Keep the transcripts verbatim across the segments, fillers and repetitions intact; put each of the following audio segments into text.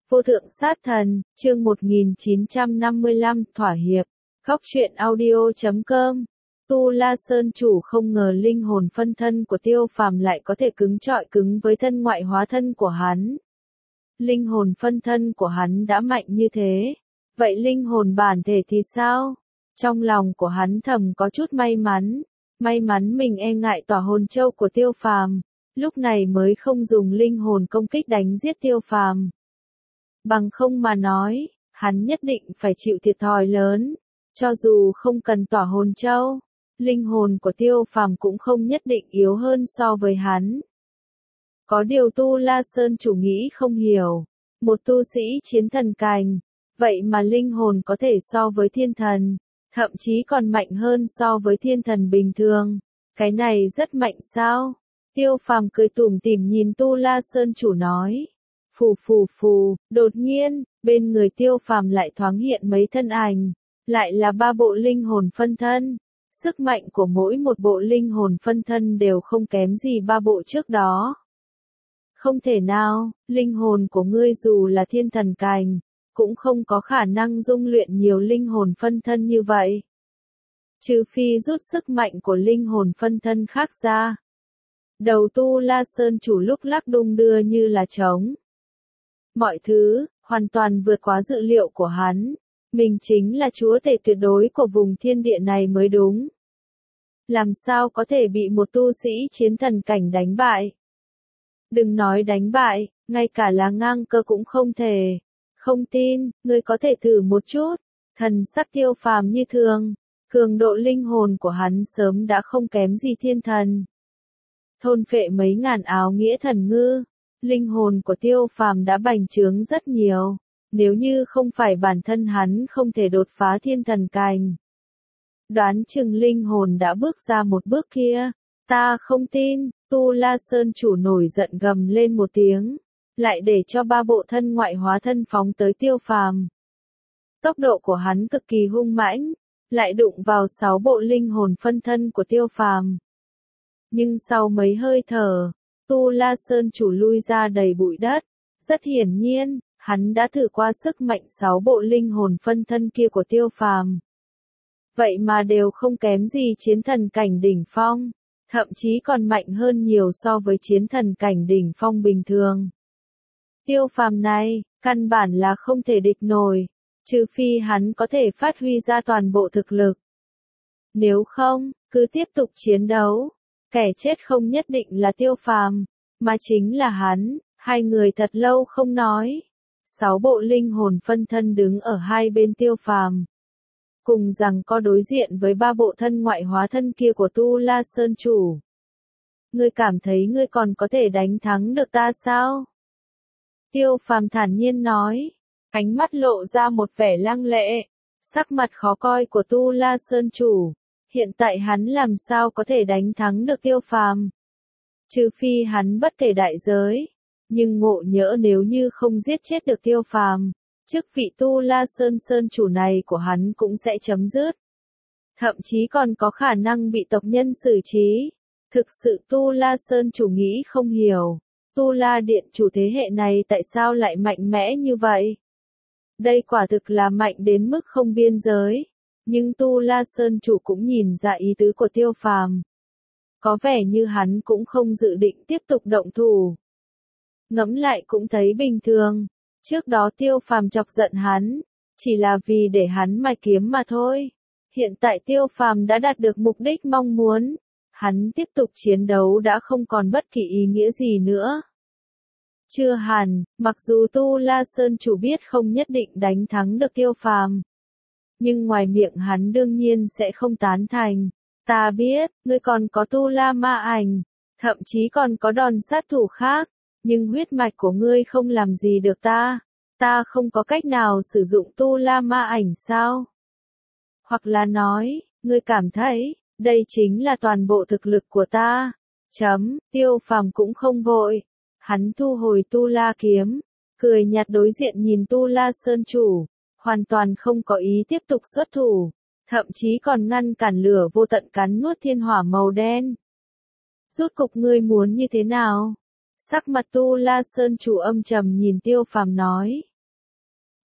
Vô thượng sát thần, chương một nghìn chín trăm năm mươi lăm, thỏa hiệp. Góc truyện audio chấm com. Tu La Sơn chủ không ngờ linh hồn phân thân của Tiêu Phàm lại có thể cứng trọi cứng với thân ngoại hóa thân của hắn. Linh hồn phân thân của hắn đã mạnh như thế, vậy linh hồn bản thể thì sao? Trong lòng của hắn thầm có chút may mắn, may mắn mình e ngại tỏa hồn châu của Tiêu Phàm, lúc này mới không dùng linh hồn công kích đánh giết Tiêu Phàm. Bằng không mà nói, hắn nhất định phải chịu thiệt thòi lớn, cho dù không cần tỏa hồn châu, linh hồn của Tiêu Phàm cũng không nhất định yếu hơn so với hắn. Có điều Tu La Sơn chủ nghĩ không hiểu, một tu sĩ chiến thần cảnh, vậy mà linh hồn có thể so với thiên thần, thậm chí còn mạnh hơn so với thiên thần bình thường, cái này rất mạnh sao? Tiêu Phàm cười tủm tỉm nhìn Tu La Sơn chủ nói. Phù phù phù, đột nhiên, bên người Tiêu Phàm lại thoáng hiện mấy thân ảnh, lại là ba bộ linh hồn phân thân. Sức mạnh của mỗi một bộ linh hồn phân thân đều không kém gì ba bộ trước đó. Không thể nào, linh hồn của ngươi dù là thiên thần cảnh, cũng không có khả năng dung luyện nhiều linh hồn phân thân như vậy. Trừ phi rút sức mạnh của linh hồn phân thân khác ra. Đầu Tu La Sơn chủ lúc lắc đung đưa như là trống. Mọi thứ, hoàn toàn vượt quá dự liệu của hắn. Mình chính là chúa tể tuyệt đối của vùng thiên địa này mới đúng. Làm sao có thể bị một tu sĩ chiến thần cảnh đánh bại? Đừng nói đánh bại, ngay cả là ngang cơ cũng không thể. Không tin, ngươi có thể thử một chút. Thần sắc Tiêu Phàm như thường. Cường độ linh hồn của hắn sớm đã không kém gì thiên thần. Thôn phệ mấy ngàn áo nghĩa thần ngư. Linh hồn của Tiêu Phàm đã bành trướng rất nhiều, nếu như không phải bản thân hắn không thể đột phá thiên thần cảnh. Đoán chừng linh hồn đã bước ra một bước kia, ta không tin, Tu La Sơn chủ nổi giận gầm lên một tiếng, lại để cho ba bộ thân ngoại hóa thân phóng tới Tiêu Phàm. Tốc độ của hắn cực kỳ hung mãnh, lại đụng vào sáu bộ linh hồn phân thân của Tiêu Phàm. Nhưng sau mấy hơi thở, Tu La Sơn chủ lui ra đầy bụi đất. Rất hiển nhiên, hắn đã thử qua sức mạnh sáu bộ linh hồn phân thân kia của Tiêu Phàm. Vậy mà đều không kém gì chiến thần cảnh đỉnh phong, thậm chí còn mạnh hơn nhiều so với chiến thần cảnh đỉnh phong bình thường. Tiêu Phàm này, căn bản là không thể địch nổi, trừ phi hắn có thể phát huy ra toàn bộ thực lực. Nếu không, cứ tiếp tục chiến đấu. Kẻ chết không nhất định là Tiêu Phàm, mà chính là hắn. Hai người thật lâu không nói. Sáu bộ linh hồn phân thân đứng ở hai bên Tiêu Phàm, cùng rằng có đối diện với ba bộ thân ngoại hóa thân kia của Tu La Sơn chủ. Ngươi cảm thấy ngươi còn có thể đánh thắng được ta sao? Tiêu Phàm thản nhiên nói, ánh mắt lộ ra một vẻ lăng lệ, sắc mặt khó coi của Tu La Sơn chủ. Hiện tại hắn làm sao có thể đánh thắng được Tiêu Phàm? Trừ phi hắn bất kể đại giới, nhưng ngộ nhỡ nếu như không giết chết được Tiêu Phàm, chức vị Tu La Sơn Sơn chủ này của hắn cũng sẽ chấm dứt. Thậm chí còn có khả năng bị tộc nhân xử trí. Thực sự Tu La Sơn chủ nghĩ không hiểu, Tu La Điện chủ thế hệ này tại sao lại mạnh mẽ như vậy? Đây quả thực là mạnh đến mức không biên giới. Nhưng Tu La Sơn chủ cũng nhìn ra ý tứ của Tiêu Phàm. Có vẻ như hắn cũng không dự định tiếp tục động thủ. Ngẫm lại cũng thấy bình thường. Trước đó Tiêu Phàm chọc giận hắn, chỉ là vì để hắn mài kiếm mà thôi. Hiện tại Tiêu Phàm đã đạt được mục đích mong muốn. Hắn tiếp tục chiến đấu đã không còn bất kỳ ý nghĩa gì nữa. Chưa hẳn, mặc dù Tu La Sơn chủ biết không nhất định đánh thắng được Tiêu Phàm. Nhưng ngoài miệng hắn đương nhiên sẽ không tán thành. Ta biết, ngươi còn có Tu La Ma Ảnh, thậm chí còn có đòn sát thủ khác, nhưng huyết mạch của ngươi không làm gì được ta. Ta không có cách nào sử dụng Tu La Ma Ảnh sao? Hoặc là nói, ngươi cảm thấy, đây chính là toàn bộ thực lực của ta. Chấm, Tiêu Phàm cũng không vội. Hắn thu hồi Tu La kiếm, cười nhạt đối diện nhìn Tu La Sơn chủ. Hoàn toàn không có ý tiếp tục xuất thủ, thậm chí còn ngăn cản lửa vô tận cắn nuốt thiên hỏa màu đen. Rốt cục ngươi muốn như thế nào? Sắc mặt Tu La Sơn chủ âm trầm nhìn Tiêu Phàm nói.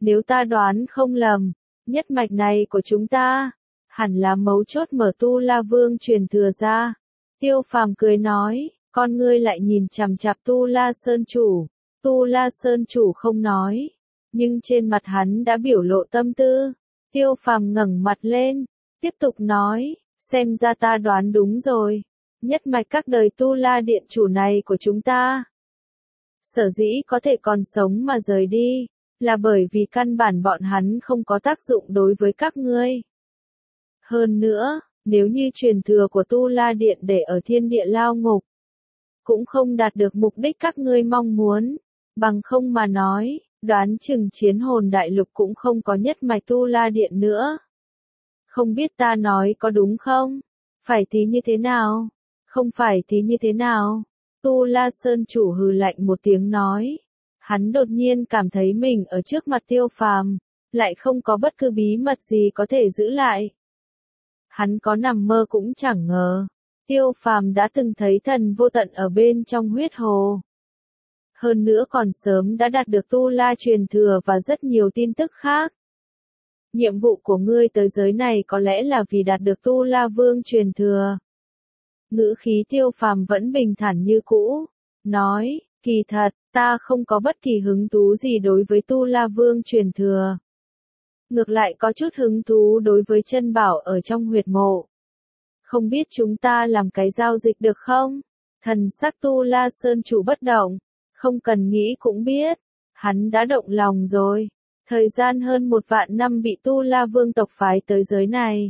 Nếu ta đoán không lầm, nhất mạch này của chúng ta, hẳn là mấu chốt mở Tu La Vương truyền thừa ra. Tiêu Phàm cười nói, con ngươi lại nhìn chằm chằm Tu La Sơn chủ. Tu La Sơn chủ không nói, nhưng trên mặt hắn đã biểu lộ tâm tư. Tiêu Phàm ngẩng mặt lên, tiếp tục nói, xem ra ta đoán đúng rồi. Nhất mạch các đời Tu La điện chủ này của chúng ta, sở dĩ có thể còn sống mà rời đi, là bởi vì căn bản bọn hắn không có tác dụng đối với các ngươi. Hơn nữa, nếu như truyền thừa của Tu La điện để ở thiên địa lao ngục, cũng không đạt được mục đích các ngươi mong muốn, bằng không mà nói, đoán chừng chiến hồn đại lục cũng không có nhất mạch Tu La điện nữa. Không biết ta nói có đúng không? Phải thì như thế nào? Không phải thì như thế nào? Tu La Sơn chủ hừ lạnh một tiếng nói. Hắn đột nhiên cảm thấy mình ở trước mặt Tiêu Phàm, lại không có bất cứ bí mật gì có thể giữ lại. Hắn có nằm mơ cũng chẳng ngờ, Tiêu Phàm đã từng thấy thần vô tận ở bên trong huyết hồ. Hơn nữa còn sớm đã đạt được Tu La truyền thừa và rất nhiều tin tức khác. Nhiệm vụ của ngươi tới giới này có lẽ là vì đạt được Tu La Vương truyền thừa. Ngữ khí Tiêu Phàm vẫn bình thản như cũ, nói, kỳ thật, ta không có bất kỳ hứng thú gì đối với Tu La Vương truyền thừa. Ngược lại có chút hứng thú đối với chân bảo ở trong huyệt mộ. Không biết chúng ta làm cái giao dịch được không? Thần sắc Tu La Sơn chủ bất động, không cần nghĩ cũng biết, hắn đã động lòng rồi. Thời gian hơn một vạn năm bị Tu La Vương tộc phái tới giới này.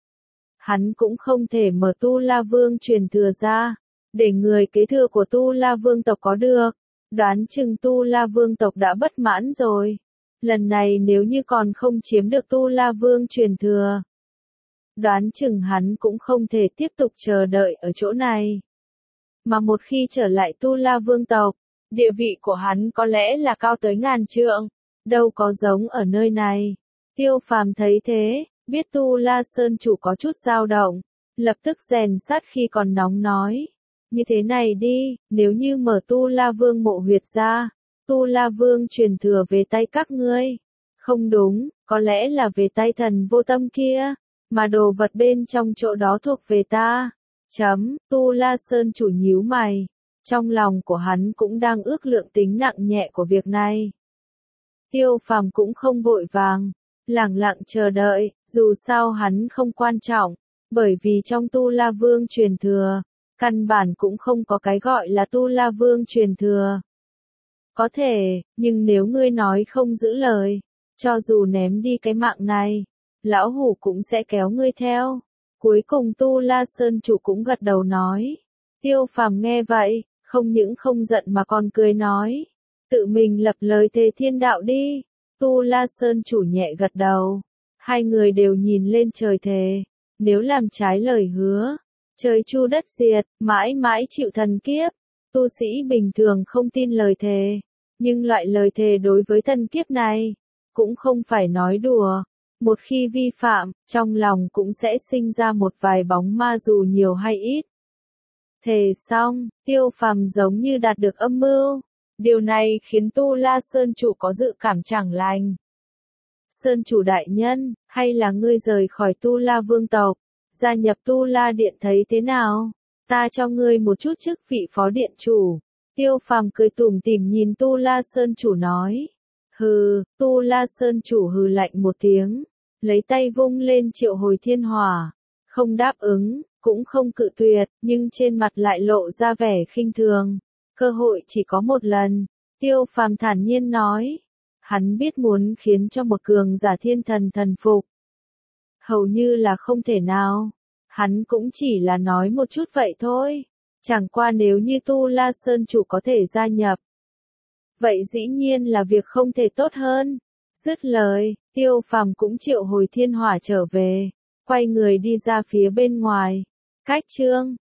Hắn cũng không thể mở Tu La Vương truyền thừa ra, để người kế thừa của Tu La Vương tộc có được. Đoán chừng Tu La Vương tộc đã bất mãn rồi. Lần này nếu như còn không chiếm được Tu La Vương truyền thừa, đoán chừng hắn cũng không thể tiếp tục chờ đợi ở chỗ này. Mà một khi trở lại Tu La Vương tộc, địa vị của hắn có lẽ là cao tới ngàn trượng, đâu có giống ở nơi này. Tiêu Phàm thấy thế, biết Tu La Sơn chủ có chút dao động, lập tức rèn sắt khi còn nóng nói. Như thế này đi, nếu như mở Tu La Vương mộ huyệt ra, Tu La Vương truyền thừa về tay các ngươi. Không đúng, có lẽ là về tay thần vô tâm kia, mà đồ vật bên trong chỗ đó thuộc về ta. Chấm, Tu La Sơn chủ nhíu mày, trong lòng của hắn cũng đang ước lượng tính nặng nhẹ của việc này. Tiêu Phàm cũng không vội vàng, lẳng lặng chờ đợi, dù sao hắn không quan trọng, bởi vì trong Tu La Vương truyền thừa, căn bản cũng không có cái gọi là Tu La Vương truyền thừa. Có thể, nhưng nếu ngươi nói không giữ lời, cho dù ném đi cái mạng này, lão hủ cũng sẽ kéo ngươi theo. Cuối cùng Tu La Sơn chủ cũng gật đầu nói. Tiêu Phàm nghe vậy, không những không giận mà còn cười nói. Tự mình lập lời thề thiên đạo đi. Tu La Sơn chủ nhẹ gật đầu. Hai người đều nhìn lên trời thề. Nếu làm trái lời hứa, trời chu đất diệt, mãi mãi chịu thần kiếp. Tu sĩ bình thường không tin lời thề, nhưng loại lời thề đối với thần kiếp này, cũng không phải nói đùa. Một khi vi phạm, trong lòng cũng sẽ sinh ra một vài bóng ma dù nhiều hay ít. Thề xong, Tiêu Phàm giống như đạt được âm mưu. Điều này khiến Tu La Sơn chủ có dự cảm chẳng lành. Sơn chủ đại nhân, hay là ngươi rời khỏi Tu La Vương tộc, gia nhập Tu La Điện thấy thế nào? Ta cho ngươi một chút chức vị phó điện chủ. Tiêu Phàm cười tủm tỉm nhìn Tu La Sơn chủ nói. Hừ, Tu La Sơn chủ hừ lạnh một tiếng, lấy tay vung lên triệu hồi thiên hỏa. Không đáp ứng, cũng không cự tuyệt, nhưng trên mặt lại lộ ra vẻ khinh thường. Cơ hội chỉ có một lần, Tiêu Phàm thản nhiên nói. Hắn biết muốn khiến cho một cường giả thiên thần thần phục, hầu như là không thể nào. Hắn cũng chỉ là nói một chút vậy thôi. Chẳng qua nếu như Tu La Sơn chủ có thể gia nhập, vậy dĩ nhiên là việc không thể tốt hơn. Dứt lời, Tiêu Phàm cũng triệu hồi thiên hỏa trở về, quay người đi ra phía bên ngoài. Cách chương